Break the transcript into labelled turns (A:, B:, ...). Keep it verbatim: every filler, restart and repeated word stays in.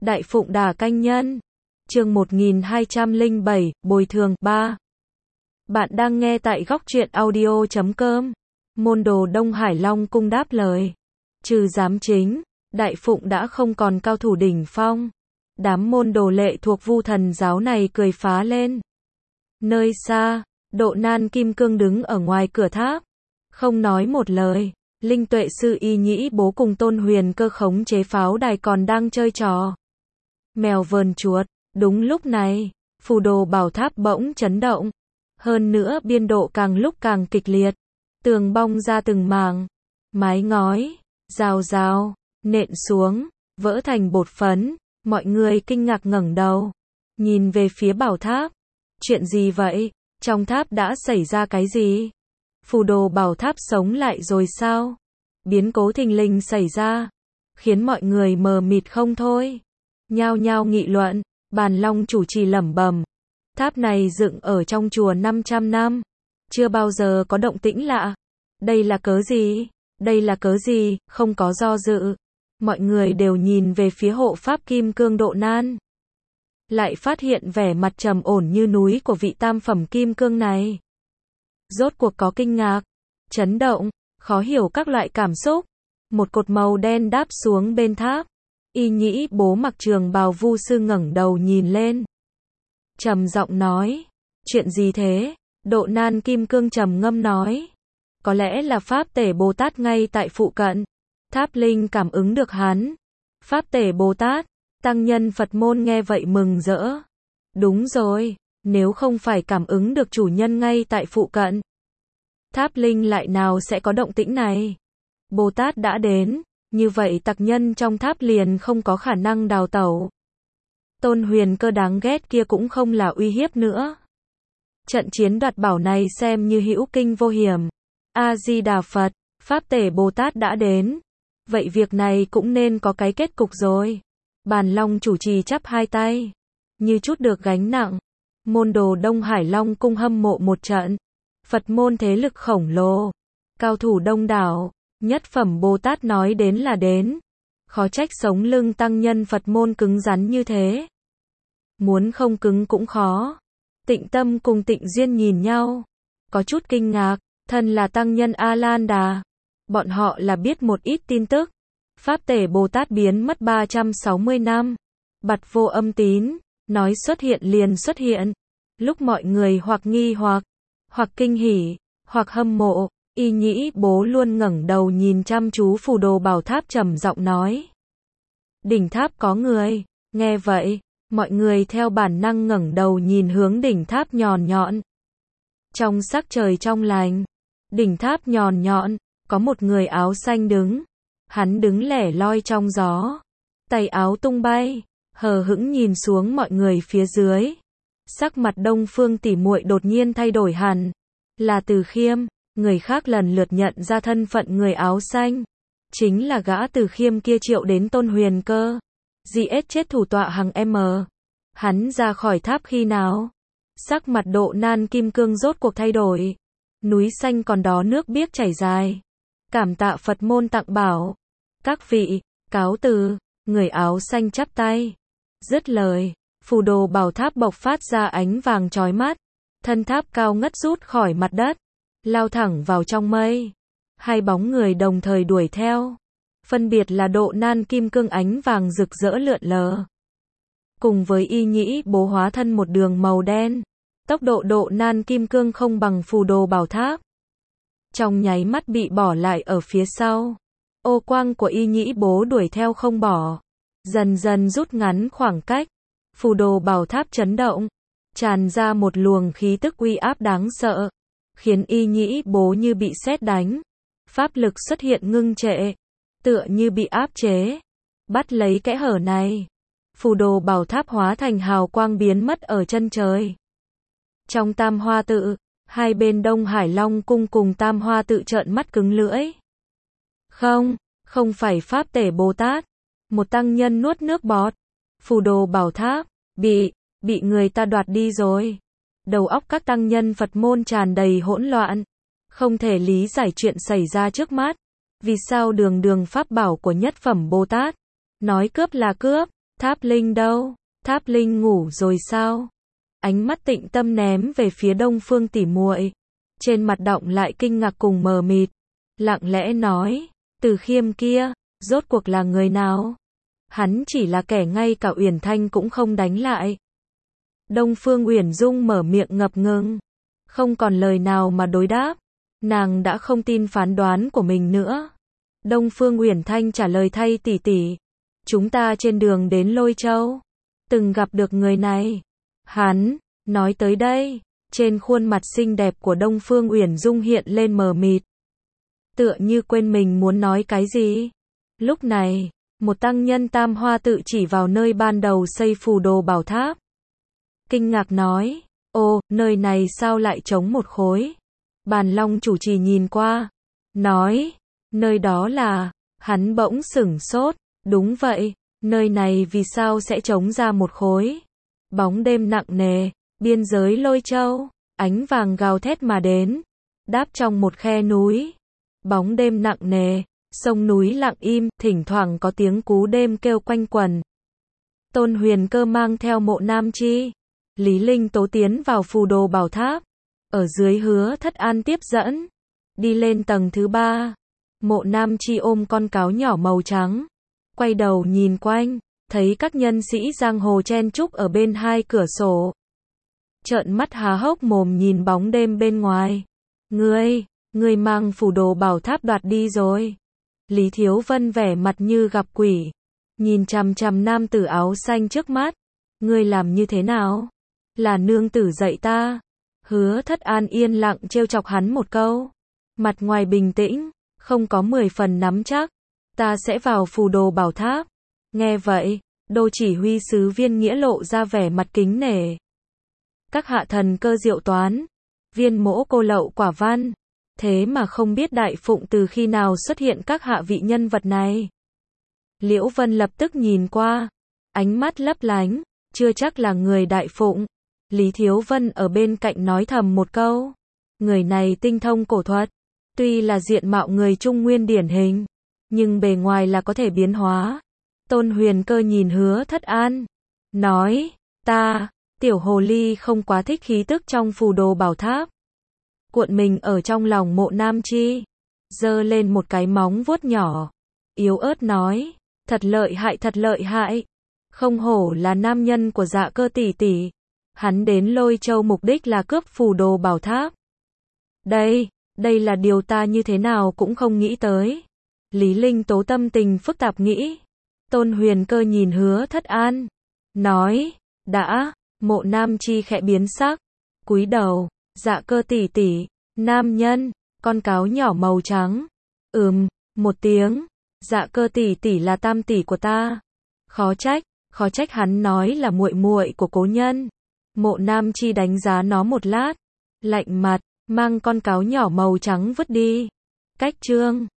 A: Đại Phụng Đà Canh Nhân. Chương một nghìn hai trăm lẻ bảy, Bồi thường ba. Bạn đang nghe tại góc truyện audio chấm com. Môn đồ Đông Hải Long cung đáp lời. Trừ giám chính, Đại Phụng đã không còn cao thủ đỉnh phong. Đám môn đồ lệ thuộc Vu Thần giáo này cười phá lên. Nơi xa, Độ Nan Kim Cương đứng ở ngoài cửa tháp, không nói một lời. Linh Tuệ sư Y Nhĩ Bố cùng Tôn Huyền Cơ khống chế pháo đài còn đang chơi trò mèo vờn chuột. Đúng lúc này, phù đồ bảo tháp bỗng chấn động. Hơn nữa biên độ càng lúc càng kịch liệt. Tường bong ra từng mảng, mái ngói, rào rào, nện xuống, vỡ thành bột phấn. Mọi người kinh ngạc ngẩng đầu, nhìn về phía bảo tháp. Chuyện gì vậy? Trong tháp đã xảy ra cái gì? Phù đồ bảo tháp sống lại rồi sao? Biến cố thình lình xảy ra, khiến mọi người mờ mịt không thôi. Nhao nhao nghị luận. Bàn Long chủ trì lẩm bẩm. Tháp này dựng ở trong chùa năm trăm năm. Chưa bao giờ có động tĩnh lạ. Đây là cớ gì? Đây là cớ gì? Không có do dự. Mọi người đều nhìn về phía hộ pháp Kim Cương Độ Nan. Lại phát hiện vẻ mặt trầm ổn như núi của vị tam phẩm Kim Cương này. Rốt cuộc có kinh ngạc, chấn động, khó hiểu các loại cảm xúc. Một cột màu đen đáp xuống bên tháp. Y Nhĩ Bố mặc trường bào vu sư ngẩng đầu nhìn lên, trầm giọng nói, chuyện gì thế? Độ Nan Kim Cương trầm ngâm nói, có lẽ là Pháp Tể Bồ Tát ngay tại phụ cận. Tháp Linh cảm ứng được hắn. Pháp Tể Bồ Tát, tăng nhân Phật môn nghe vậy mừng rỡ. Đúng rồi, nếu không phải cảm ứng được chủ nhân ngay tại phụ cận, Tháp Linh lại nào sẽ có động tĩnh này? Bồ Tát đã đến, như vậy tặc nhân trong tháp liền không có khả năng đào tẩu. Tôn Huyền Cơ đáng ghét kia cũng không là uy hiếp nữa. Trận chiến đoạt bảo này xem như hữu kinh vô hiểm. A-di-đà Phật, Pháp Tể Bồ Tát đã đến. Vậy việc này cũng nên có cái kết cục rồi. Bàn Long chủ trì chắp hai tay, như chút được gánh nặng. Môn đồ Đông Hải Long cung hâm mộ một trận. Phật môn thế lực khổng lồ, cao thủ đông đảo. Nhất phẩm Bồ Tát nói đến là đến. Khó trách sống lưng tăng nhân Phật môn cứng rắn như thế. Muốn không cứng cũng khó. Tịnh Tâm cùng Tịnh Duyên nhìn nhau, có chút kinh ngạc. Thân là tăng nhân A-lan Đà, bọn họ là biết một ít tin tức. Pháp Tể Bồ Tát biến mất ba trăm sáu mươi năm. Bặt vô âm tín, nói xuất hiện liền xuất hiện. Lúc mọi người hoặc nghi hoặc, hoặc kinh hỉ, hoặc hâm mộ, Y Nhĩ Bố luôn ngẩng đầu nhìn chăm chú phù đồ bảo tháp trầm giọng nói. Đỉnh tháp có người. Nghe vậy, mọi người theo bản năng ngẩng đầu nhìn hướng đỉnh tháp nhọn nhọn. Trong sắc trời trong lành, đỉnh tháp nhọn nhọn, có một người áo xanh đứng. Hắn đứng lẻ loi trong gió, tay áo tung bay, hờ hững nhìn xuống mọi người phía dưới. Sắc mặt Đông Phương tỷ muội đột nhiên thay đổi hẳn. Là Từ Khiêm. Người khác lần lượt nhận ra thân phận người áo xanh. Chính là gã Từ Khiêm kia triệu đến Tôn Huyền Cơ. giê ét chết thủ tọa hàng M. Hắn ra khỏi tháp khi nào? Sắc mặt Độ Nan Kim Cương rốt cuộc thay đổi. Núi xanh còn đó nước biếc chảy dài. Cảm tạ Phật môn tặng bảo. Các vị, cáo từ. Người áo xanh chắp tay. Dứt lời, phù đồ bảo tháp bộc phát ra ánh vàng chói mắt. Thân tháp cao ngất rút khỏi mặt đất, lao thẳng vào trong mây. Hai bóng người đồng thời đuổi theo. Phân biệt là Độ Nan Kim Cương ánh vàng rực rỡ lượn lờ, cùng với Y Nhĩ Bố hóa thân một đường màu đen. Tốc độ Độ Nan Kim Cương không bằng phù đồ bảo tháp, trong nháy mắt bị bỏ lại ở phía sau. Ô quang của Y Nhĩ Bố đuổi theo không bỏ, dần dần rút ngắn khoảng cách. Phù đồ bảo tháp chấn động, tràn ra một luồng khí tức uy áp đáng sợ, khiến Y Nhĩ Bố như bị sét đánh. Pháp lực xuất hiện ngưng trệ, tựa như bị áp chế. Bắt lấy kẽ hở này, phù đồ bảo tháp hóa thành hào quang biến mất ở chân trời. Trong Tam Hoa Tự, hai bên Đông Hải Long cung cùng Tam Hoa Tự trợn mắt cứng lưỡi. Không, không phải Pháp Tể Bồ Tát. Một tăng nhân nuốt nước bọt. Phù đồ bảo tháp, bị, bị người ta đoạt đi rồi. Đầu óc các tăng nhân Phật môn tràn đầy hỗn loạn. Không thể lý giải chuyện xảy ra trước mắt. Vì sao đường đường pháp bảo của nhất phẩm Bồ Tát, nói cướp là cướp, Tháp Linh đâu? Tháp Linh ngủ rồi sao? Ánh mắt Tịnh Tâm ném về phía Đông Phương tỉ muội, trên mặt đọng lại kinh ngạc cùng mờ mịt, lặng lẽ nói, Từ Khiêm kia, rốt cuộc là người nào? Hắn chỉ là kẻ ngay cả Uyển Thanh cũng không đánh lại. Đông Phương Uyển Dung mở miệng ngập ngừng, không còn lời nào mà đối đáp, nàng đã không tin phán đoán của mình nữa. Đông Phương Uyển Thanh trả lời thay tỷ tỷ, chúng ta trên đường đến Lôi Châu, từng gặp được người này. Hắn, nói tới đây, trên khuôn mặt xinh đẹp của Đông Phương Uyển Dung hiện lên mờ mịt, tựa như quên mình muốn nói cái gì. Lúc này, một tăng nhân tam hoa tự chỉ vào nơi ban đầu xây phù đồ bảo tháp, kinh ngạc nói, ô, nơi này sao lại trống một khối? Bàn Long chủ trì nhìn qua, nói, nơi đó là, hắn bỗng sửng sốt, đúng vậy, nơi này vì sao sẽ trống ra một khối? Bóng đêm nặng nề, biên giới Lôi Châu, ánh vàng gào thét mà đến, đáp trong một khe núi. Bóng đêm nặng nề, sông núi lặng im, thỉnh thoảng có tiếng cú đêm kêu quanh quẩn. Tôn Huyền Cơ mang theo Mộ Nam Chi, Lý Linh Tố tiến vào phù đồ bảo tháp, ở dưới Hứa Thất An tiếp dẫn, đi lên tầng thứ ba. Mộ Nam Chi ôm con cáo nhỏ màu trắng, quay đầu nhìn quanh, thấy các nhân sĩ giang hồ chen chúc ở bên hai cửa sổ, trợn mắt há hốc mồm nhìn bóng đêm bên ngoài. Ngươi, ngươi mang phù đồ bảo tháp đoạt đi rồi. Lý Thiếu Vân vẻ mặt như gặp quỷ, nhìn chằm chằm nam tử áo xanh trước mắt. Ngươi làm như thế nào? Là nương tử dạy ta. Hứa Thất An yên lặng trêu chọc hắn một câu, mặt ngoài bình tĩnh, không có mười phần nắm chắc. Ta sẽ vào phù đồ bảo tháp. Nghe vậy, Đô chỉ huy sứ Viên Nghĩa lộ ra vẻ mặt kính nể. Các hạ thần cơ diệu toán, Viên mỗ cô lậu quả văn, thế mà không biết Đại Phụng từ khi nào xuất hiện các hạ vị nhân vật này. Liễu Vân lập tức nhìn qua, ánh mắt lấp lánh, chưa chắc là người Đại Phụng. Lý Thiếu Vân ở bên cạnh nói thầm một câu, người này tinh thông cổ thuật, tuy là diện mạo người Trung Nguyên điển hình, nhưng bề ngoài là có thể biến hóa. Tôn Huyền Cơ nhìn Hứa Thất An, nói, ta, tiểu hồ ly không quá thích khí tức trong phù đồ bảo tháp. Cuộn mình ở trong lòng Mộ Nam Chi, giơ lên một cái móng vuốt nhỏ, yếu ớt nói, thật lợi hại thật lợi hại, không hổ là nam nhân của Dạ Cơ tỷ tỷ. Hắn đến Lôi Châu mục đích là cướp phù đồ bảo tháp. Đây, đây là điều ta như thế nào cũng không nghĩ tới. Lý Linh Tố tâm tình phức tạp nghĩ. Tôn Huyền Cơ nhìn Hứa Thất An, nói, đã. Mộ Nam Chi khẽ biến sắc, cúi đầu, Dạ Cơ tỷ tỷ, nam nhân, con cáo nhỏ màu trắng. Ừm, một tiếng, Dạ Cơ tỷ tỷ là tam tỷ của ta. Khó trách, khó trách hắn nói là muội muội của cố nhân. Mộ Nam Chi đánh giá nó một lát, lạnh mặt, mang con cáo nhỏ màu trắng vứt đi. Cách chương